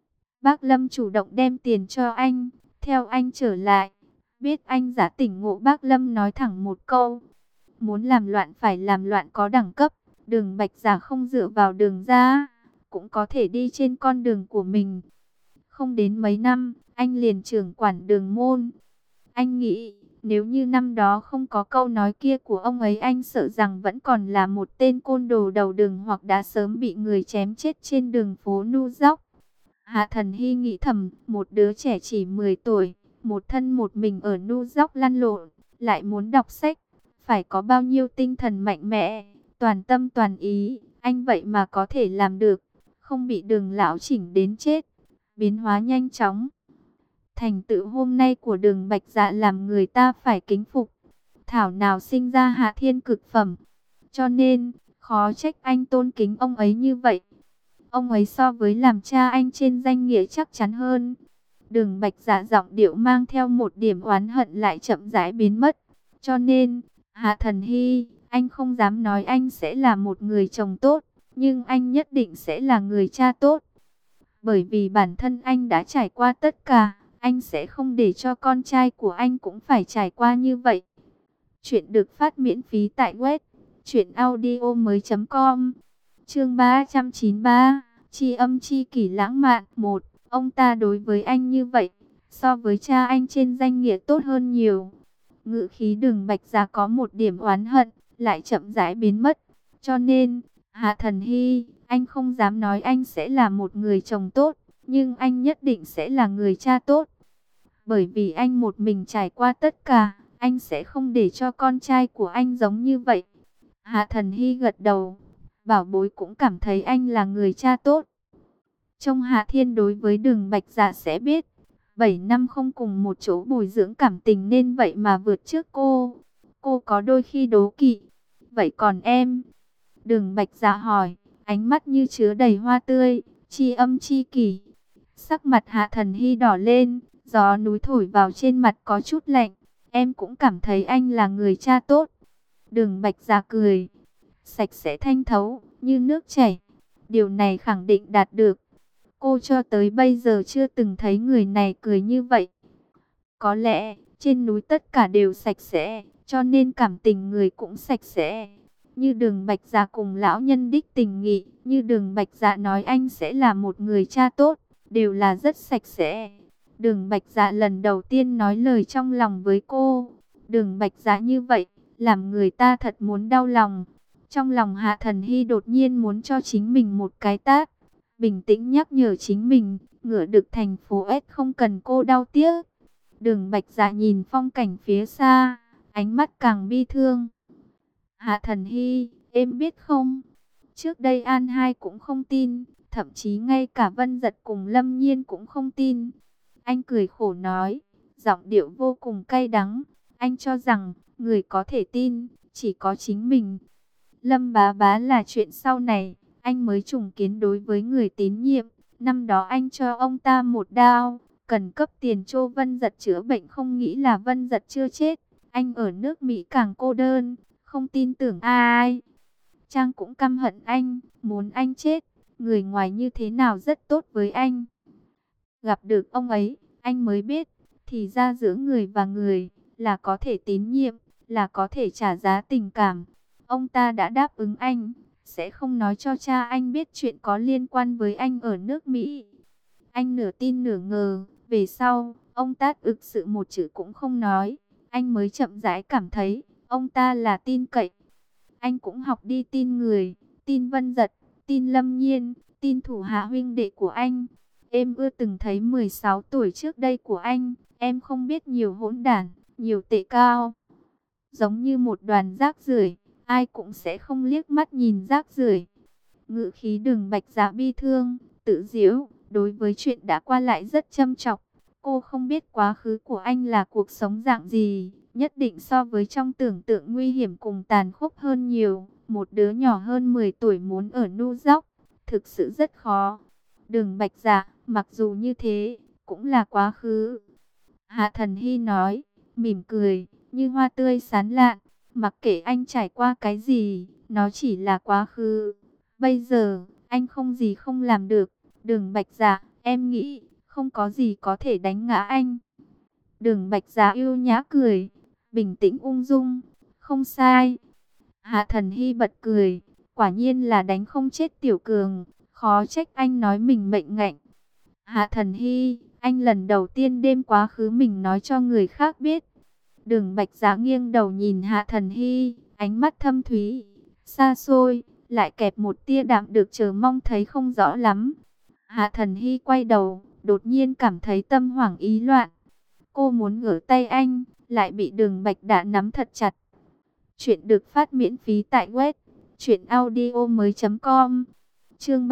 Bác Lâm chủ động đem tiền cho anh, theo anh trở lại. Biết anh giả tỉnh ngộ, bác Lâm nói thẳng một câu, muốn làm loạn phải làm loạn có đẳng cấp. Đường Bạch Dạ không dựa vào Đường ra, cũng có thể đi trên con đường của mình. Không đến mấy năm, anh liền trưởng quản Đường môn. Anh nghĩ, nếu như năm đó không có câu nói kia của ông ấy, anh sợ rằng vẫn còn là một tên côn đồ đầu đường, hoặc đã sớm bị người chém chết trên đường phố New York. Hạ Thần Hy nghĩ thầm, một đứa trẻ chỉ 10 tuổi, một thân một mình ở New York lăn lộn, lại muốn đọc sách, phải có bao nhiêu tinh thần mạnh mẽ, toàn tâm toàn ý, anh vậy mà có thể làm được, không bị Đường lão chỉnh đến chết. Biến hóa nhanh chóng. Thành tựu hôm nay của Đường Bạch Dạ làm người ta phải kính phục. Thảo nào sinh ra hạ thiên cực phẩm. Cho nên, khó trách anh tôn kính ông ấy như vậy. Ông ấy so với làm cha anh trên danh nghĩa chắc chắn hơn. Đường Bạch Dạ giọng điệu mang theo một điểm oán hận lại chậm rãi biến mất. Cho nên, Hạ Thần Hy, anh không dám nói anh sẽ là một người chồng tốt, nhưng anh nhất định sẽ là người cha tốt. Bởi vì bản thân anh đã trải qua tất cả, anh sẽ không để cho con trai của anh cũng phải trải qua như vậy. Chuyện được phát miễn phí tại web truyệnaudiomoi.com. Chương 393, tri âm tri kỷ lãng mạn. 1. Ông ta đối với anh như vậy, so với cha anh trên danh nghĩa tốt hơn nhiều. Ngữ khí Đường Bạch Dạ có một điểm oán hận, lại chậm rãi biến mất. Cho nên, Hạ Thần Hy, anh không dám nói anh sẽ là một người chồng tốt, nhưng anh nhất định sẽ là người cha tốt. Bởi vì anh một mình trải qua tất cả, anh sẽ không để cho con trai của anh giống như vậy. Hạ Thần Hy gật đầu, bảo bối cũng cảm thấy anh là người cha tốt. Trong Hạ Thiên đối với Đường Bạch Dạ sẽ biết, 7 năm không cùng một chỗ bồi dưỡng cảm tình nên vậy mà vượt trước cô. Cô có đôi khi đố kỵ. Vậy còn em? Đường Bạch Dạ hỏi, ánh mắt như chứa đầy hoa tươi, tri âm tri kỷ. Sắc mặt Hạ Thần Hy đỏ lên, gió núi thổi vào trên mặt có chút lạnh. Em cũng cảm thấy anh là người cha tốt. Đường Bạch Dạ cười, sạch sẽ thanh thấu, như nước chảy. Điều này khẳng định đạt được. Cô cho tới bây giờ chưa từng thấy người này cười như vậy. Có lẽ, trên núi tất cả đều sạch sẽ, cho nên cảm tình người cũng sạch sẽ. Như Đường Bạch Dạ cùng lão nhân đích tình nghị, như Đường Bạch Dạ nói anh sẽ là một người cha tốt, đều là rất sạch sẽ. Đường Bạch Dạ lần đầu tiên nói lời trong lòng với cô. Đường Bạch Dạ như vậy, làm người ta thật muốn đau lòng. Trong lòng Hạ Thần Hy đột nhiên muốn cho chính mình một cái tát. Bình tĩnh nhắc nhở chính mình, ngựa được thành phố S không cần cô đau tiếc. Đường Bạch Dạ nhìn phong cảnh phía xa, ánh mắt càng bi thương. Hạ Thần Hy, em biết không? Trước đây An Hai cũng không tin, thậm chí ngay cả Vân Giật cùng Lâm Nhiên cũng không tin. Anh cười khổ nói, giọng điệu vô cùng cay đắng. Anh cho rằng, người có thể tin, chỉ có chính mình. Lâm Bá Bá là chuyện sau này, anh mới trùng kiến đối với người tín nhiệm. Năm đó anh cho ông ta một đao, cần cấp tiền cho Vân Dật chữa bệnh, không nghĩ là Vân Dật chưa chết. Anh ở nước Mỹ càng cô đơn, không tin tưởng ai. Trang cũng căm hận anh, muốn anh chết. Người ngoài như thế nào rất tốt với anh. Gặp được ông ấy, anh mới biết, thì ra giữa người và người là có thể tín nhiệm, là có thể trả giá tình cảm. Ông ta đã đáp ứng anh, sẽ không nói cho cha anh biết chuyện có liên quan với anh ở nước Mỹ. Anh nửa tin nửa ngờ, về sau, ông ta thực sự một chữ cũng không nói. Anh mới chậm rãi cảm thấy, ông ta là tin cậy. Anh cũng học đi tin người, tin Vân Dật, tin Lâm Nhiên, tin thủ hạ huynh đệ của anh. Em ưa từng thấy 16 tuổi trước đây của anh, em không biết nhiều hỗn đản, nhiều tệ cao. Giống như một đoàn rác rưởi, ai cũng sẽ không liếc mắt nhìn rác rưởi. Ngữ khí Đường Bạch Dạ bi thương, tự giễu, đối với chuyện đã qua lại rất châm chọc. Cô không biết quá khứ của anh là cuộc sống dạng gì, nhất định so với trong tưởng tượng nguy hiểm cùng tàn khốc hơn nhiều. Một đứa nhỏ hơn 10 tuổi muốn ở New York, thực sự rất khó. Đường Bạch Dạ, mặc dù như thế, cũng là quá khứ. Hạ Thần Hy nói, mỉm cười, như hoa tươi sáng lạn, mặc kệ anh trải qua cái gì, nó chỉ là quá khứ. Bây giờ, anh không gì không làm được. Đường Bạch Dạ, em nghĩ, không có gì có thể đánh ngã anh. Đường Bạch Dạ yêu nhã cười, bình tĩnh ung dung, không sai. Hạ Thần Hy bật cười, quả nhiên là đánh không chết Tiểu Cường, khó trách anh nói mình mệnh ngạnh. Hạ Thần Hy, anh lần đầu tiên đem quá khứ mình nói cho người khác biết. Đường Bạch Dạ nghiêng đầu nhìn Hạ Thần Hy, ánh mắt thâm thúy, xa xôi, lại kẹp một tia đạm được chờ mong thấy không rõ lắm. Hạ Thần Hy quay đầu, đột nhiên cảm thấy tâm hoảng ý loạn. Cô muốn gỡ tay anh, lại bị Đường Bạch đã nắm thật chặt. Chuyện được phát miễn phí tại web truyệnaudiomoi.com. Chương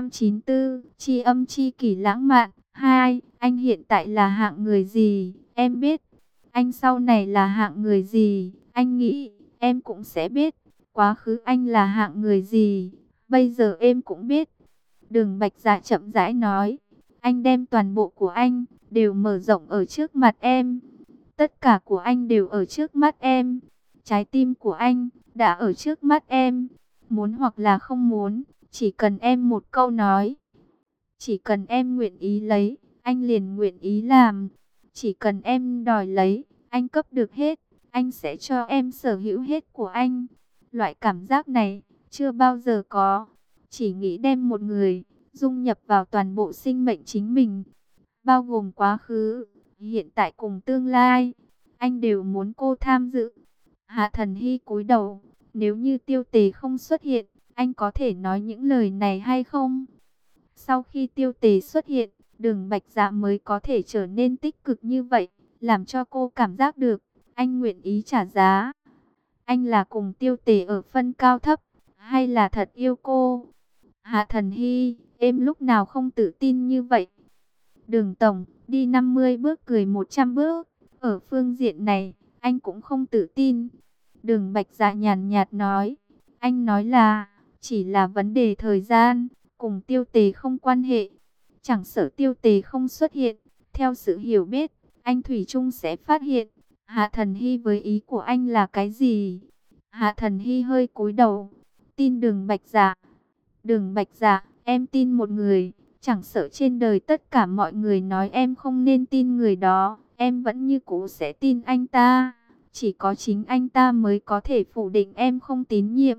394, tri âm tri kỷ lãng mạn 2. Anh hiện tại là hạng người gì, em biết. Anh sau này là hạng người gì, anh nghĩ, em cũng sẽ biết. Quá khứ anh là hạng người gì, bây giờ em cũng biết. Đường Bạch Dạ chậm rãi nói, anh đem toàn bộ của anh, đều mở rộng ở trước mặt em. Tất cả của anh đều ở trước mắt em. Trái tim của anh, đã ở trước mắt em. Muốn hoặc là không muốn, chỉ cần em một câu nói. Chỉ cần em nguyện ý lấy, anh liền nguyện ý làm. Chỉ cần em đòi lấy, anh cấp được hết. Anh sẽ cho em sở hữu hết của anh. Loại cảm giác này, chưa bao giờ có. Chỉ nghĩ đem một người, dung nhập vào toàn bộ sinh mệnh chính mình. Bao gồm quá khứ, hiện tại cùng tương lai. Anh đều muốn cô tham dự. Hạ Thần Hy cúi đầu. Nếu như Tiêu Tề không xuất hiện, anh có thể nói những lời này hay không? Sau khi Tiêu Tề xuất hiện, Đường Bạch Dạ mới có thể trở nên tích cực như vậy, làm cho cô cảm giác được, anh nguyện ý trả giá. Anh là cùng Tiêu Tề ở phân cao thấp, hay là thật yêu cô? Hạ Thần Hy, em lúc nào không tự tin như vậy? Đường Tổng, đi 50 bước cười 100 bước, ở phương diện này, anh cũng không tự tin. Đường Bạch Dạ nhàn nhạt nói, anh nói là, chỉ là vấn đề thời gian, cùng Tiêu Tề không quan hệ. Chẳng sợ Tiêu Tề không xuất hiện, theo sự hiểu biết, anh Thủy Chung sẽ phát hiện. Hạ Thần Hy với ý của anh là cái gì? Hạ Thần Hy hơi cúi đầu, tin Đường Bạch Dạ. Đường Bạch Dạ, em tin một người, chẳng sợ trên đời tất cả mọi người nói em không nên tin người đó, em vẫn như cũ sẽ tin anh ta. Chỉ có chính anh ta mới có thể phủ định em không tín nhiệm.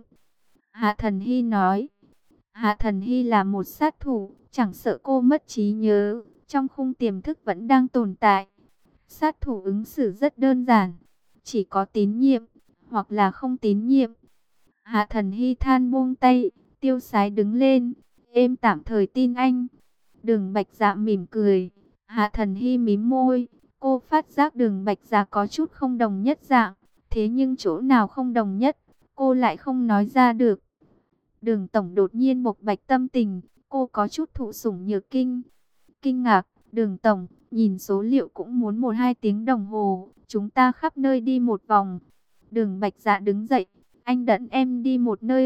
Hạ Thần Hy nói. Hạ Thần Hy là một sát thủ, chẳng sợ cô mất trí nhớ, trong khung tiềm thức vẫn đang tồn tại. Sát thủ ứng xử rất đơn giản, chỉ có tín nhiệm, hoặc là không tín nhiệm. Hạ Thần Hy than buông tay, tiêu sái đứng lên, em tạm thời tin anh. Đường Bạch Dạ mỉm cười, Hạ Thần Hy mím môi, cô phát giác Đường Bạch Dạ có chút không đồng nhất dạng, thế nhưng chỗ nào không đồng nhất, cô lại không nói ra được. Đường Tổng đột nhiên bộc bạch tâm tình, cô có chút thụ sủng nhược kinh. Kinh ngạc, Đường Tổng, nhìn số liệu cũng muốn 1-2 tiếng đồng hồ, chúng ta khắp nơi đi một vòng. Đường Bạch Dạ đứng dậy, anh dẫn em đi một nơi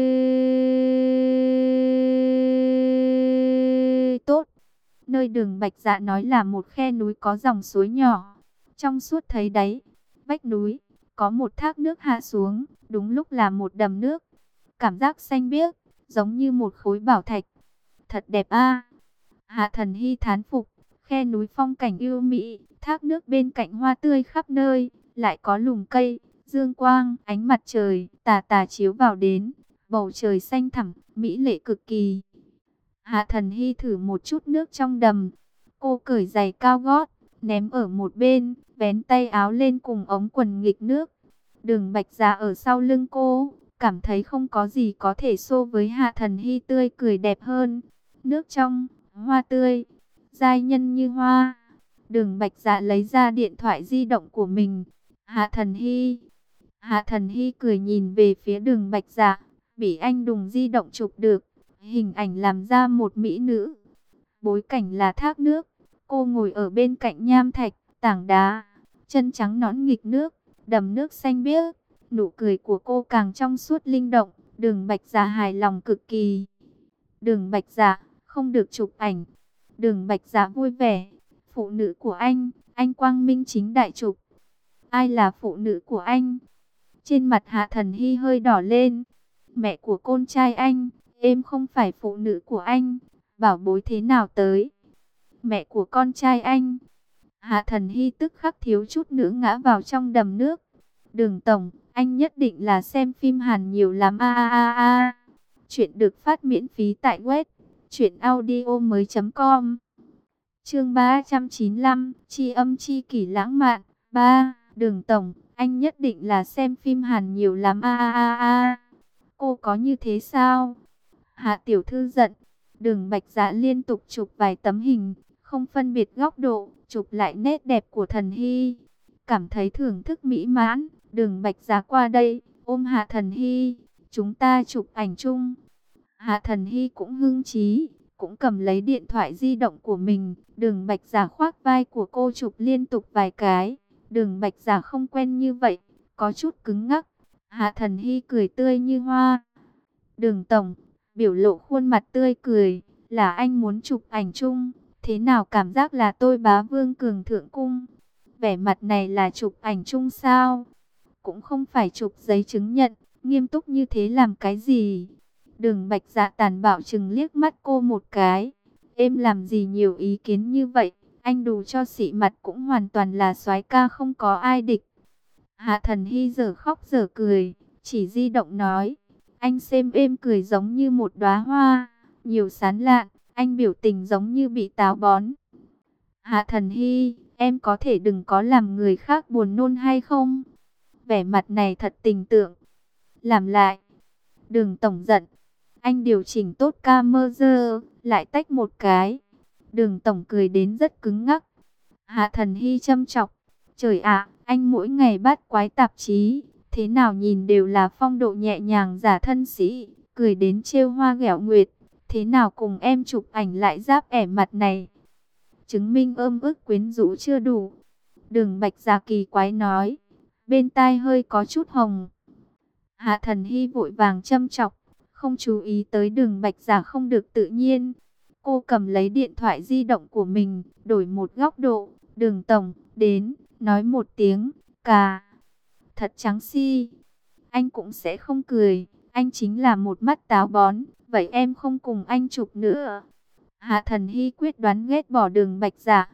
tốt. Nơi Đường Bạch Dạ nói là một khe núi có dòng suối nhỏ. Trong suốt thấy đáy vách núi có một thác nước hạ xuống, đúng lúc là một đầm nước. Cảm giác xanh biếc, giống như một khối bảo thạch. Thật đẹp a. Hạ Thần Hy thán phục, khe núi phong cảnh ưu mỹ, thác nước bên cạnh hoa tươi khắp nơi, lại có lùm cây, dương quang, ánh mặt trời tà tà chiếu vào đến, bầu trời xanh thẳm, mỹ lệ cực kỳ. Hạ Thần Hy thử một chút nước trong đầm, cô cởi giày cao gót, ném ở một bên, vén tay áo lên cùng ống quần nghịch nước. Đường Bạch Dạ ở sau lưng cô, cảm thấy không có gì có thể so với Hạ Thần Hy tươi cười đẹp hơn. Nước trong, hoa tươi, giai nhân như hoa. Đường Bạch Dạ lấy ra điện thoại di động của mình. Hạ Thần Hy. Hạ Thần Hy cười nhìn về phía Đường Bạch Dạ, bị anh đùng di động chụp được. Hình ảnh làm ra một mỹ nữ. Bối cảnh là thác nước. Cô ngồi ở bên cạnh nham thạch, tảng đá, chân trắng nõn nghịch nước, đầm nước xanh biếc. Nụ cười của cô càng trong suốt linh động. Đường Bạch Dạ hài lòng cực kỳ. Đường Bạch Dạ không được chụp ảnh. Đường Bạch Dạ vui vẻ. Phụ nữ của anh quang minh chính đại chụp. Ai là phụ nữ của anh? Trên mặt Hạ Thần Hy hơi đỏ lên. Mẹ của con trai anh. Em không phải phụ nữ của anh. Bảo bối thế nào tới? Mẹ của con trai anh. Hạ Thần Hy tức khắc thiếu chút nữa ngã vào trong đầm nước. Đường tổng, anh nhất định là xem phim Hàn nhiều lắm a a a a. Chuyện được phát miễn phí tại web truyệnaudiomoi.com. Chương 395, tri âm tri kỷ lãng mạn. 3. Đường tổng, anh nhất định là xem phim Hàn nhiều lắm a a a a. Cô có như thế sao? Hạ tiểu thư giận. Đường Bạch Dạ liên tục chụp vài tấm hình, không phân biệt góc độ, chụp lại nét đẹp của Thần Hy. Cảm thấy thưởng thức mỹ mãn, Đường Bạch Dạ qua đây, ôm Hạ Thần Hy, chúng ta chụp ảnh chung. Hạ Thần Hy cũng hưng chí, cũng cầm lấy điện thoại di động của mình. Đường Bạch Dạ khoác vai của cô chụp liên tục vài cái. Đường Bạch Dạ không quen như vậy, có chút cứng ngắc. Hạ Thần Hy cười tươi như hoa. Đường tổng, biểu lộ khuôn mặt tươi cười, là anh muốn chụp ảnh chung. Thế nào cảm giác là tôi bá vương cường thượng cung? Vẻ mặt này là chụp ảnh chung sao? Cũng không phải chụp giấy chứng nhận, nghiêm túc như thế làm cái gì? Đường Bạch Dạ tàn bạo chừng liếc mắt cô một cái. Em làm gì nhiều ý kiến như vậy? Anh đủ cho xị mặt cũng hoàn toàn là soái ca không có ai địch. Hạ Thần Hy giờ khóc giờ cười, chỉ di động nói. Anh xem em cười giống như một đóa hoa, nhiều sán lạn, anh biểu tình giống như bị táo bón. Hạ Thần Hy, em có thể đừng có làm người khác buồn nôn hay không? Vẻ mặt này thật tình tượng. Làm lại. Đường tổng giận. Anh điều chỉnh tốt camera, lại tách một cái. Đường tổng cười đến rất cứng ngắc. Hạ Thần Hy châm chọc. Trời ạ, anh mỗi ngày bắt quái tạp chí, thế nào nhìn đều là phong độ nhẹ nhàng giả thân sĩ, cười đến trêu hoa ghẹo nguyệt. Thế nào cùng em chụp ảnh lại giáp ẻ mặt này? Chứng minh ức quyến rũ chưa đủ. Đường Bạch Dạ kỳ quái nói. Bên tai hơi có chút hồng. Hạ Thần Hy vội vàng châm chọc, không chú ý tới Đường Bạch Dạ không được tự nhiên. Cô cầm lấy điện thoại di động của mình, đổi một góc độ. Đường tổng, đến, nói một tiếng, cà. Thật trắng si. Anh cũng sẽ không cười, anh chính là một mắt táo bón. Vậy em không cùng anh chụp nữa. Hạ Thần Hy quyết đoán ghét bỏ Đường Bạch Dạ.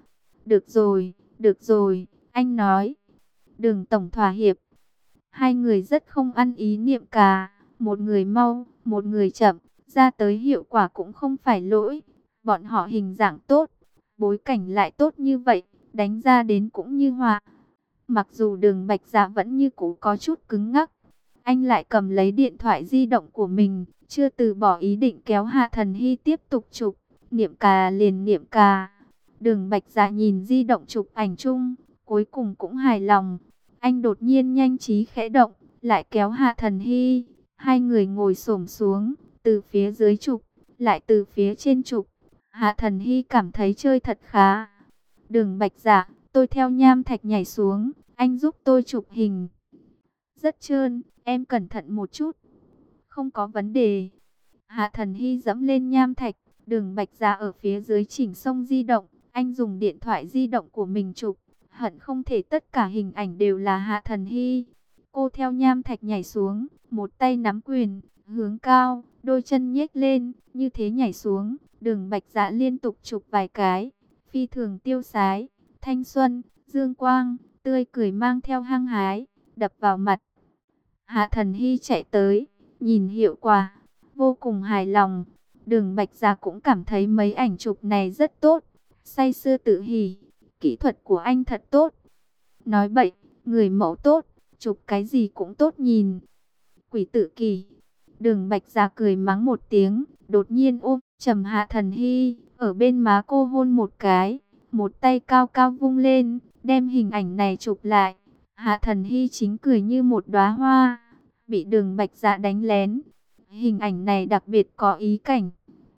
Được rồi, anh nói. Đường tổng thỏa hiệp. Hai người rất không ăn ý niệm cà. Một người mau, một người chậm. Ra tới hiệu quả cũng không phải lỗi. Bọn họ hình dạng tốt, bối cảnh lại tốt như vậy, đánh ra đến cũng như họa. Mặc dù Đường Bạch Dạ vẫn như cũ có chút cứng ngắc, anh lại cầm lấy điện thoại di động của mình, chưa từ bỏ ý định kéo Hạ Thần Hy tiếp tục chụp. Niệm cà liền niệm cà. Đường Bạch Dạ nhìn di động chụp ảnh chung, cuối cùng cũng hài lòng. Anh đột nhiên nhanh trí khẽ động, lại kéo Hạ Thần Hy. Hai người ngồi xổm xuống, từ phía dưới chụp, lại từ phía trên chụp. Hạ Thần Hy cảm thấy chơi thật khá. Đường Bạch Dạ, tôi theo nham thạch nhảy xuống, anh giúp tôi chụp hình. Rất trơn, em cẩn thận một chút. Không có vấn đề. Hạ Thần Hy dẫm lên nham thạch, Đường Bạch Dạ ở phía dưới chỉnh sông di động. Anh dùng điện thoại di động của mình chụp, hận không thể tất cả hình ảnh đều là Hạ Thần Hy. Cô theo nham thạch nhảy xuống, một tay nắm quyền, hướng cao, đôi chân nhếch lên, như thế nhảy xuống. Đường Bạch Dạ liên tục chụp vài cái, phi thường tiêu sái, thanh xuân, dương quang, tươi cười mang theo hăng hái, đập vào mặt. Hạ Thần Hy chạy tới, nhìn hiệu quả, vô cùng hài lòng. Đường Bạch Dạ cũng cảm thấy mấy ảnh chụp này rất tốt, say sưa tự hỉ, kỹ thuật của anh thật tốt. Nói bậy, người mẫu tốt, chụp cái gì cũng tốt nhìn. Quỷ tự kỷ. Đường Bạch Dạ cười mắng một tiếng, đột nhiên ôm chầm Hạ Thần Hy, ở bên má cô hôn một cái, một tay cao cao vung lên, đem hình ảnh này chụp lại. Hạ Thần Hy chính cười như một đóa hoa, bị Đường Bạch Dạ đánh lén. Hình ảnh này đặc biệt có ý cảnh.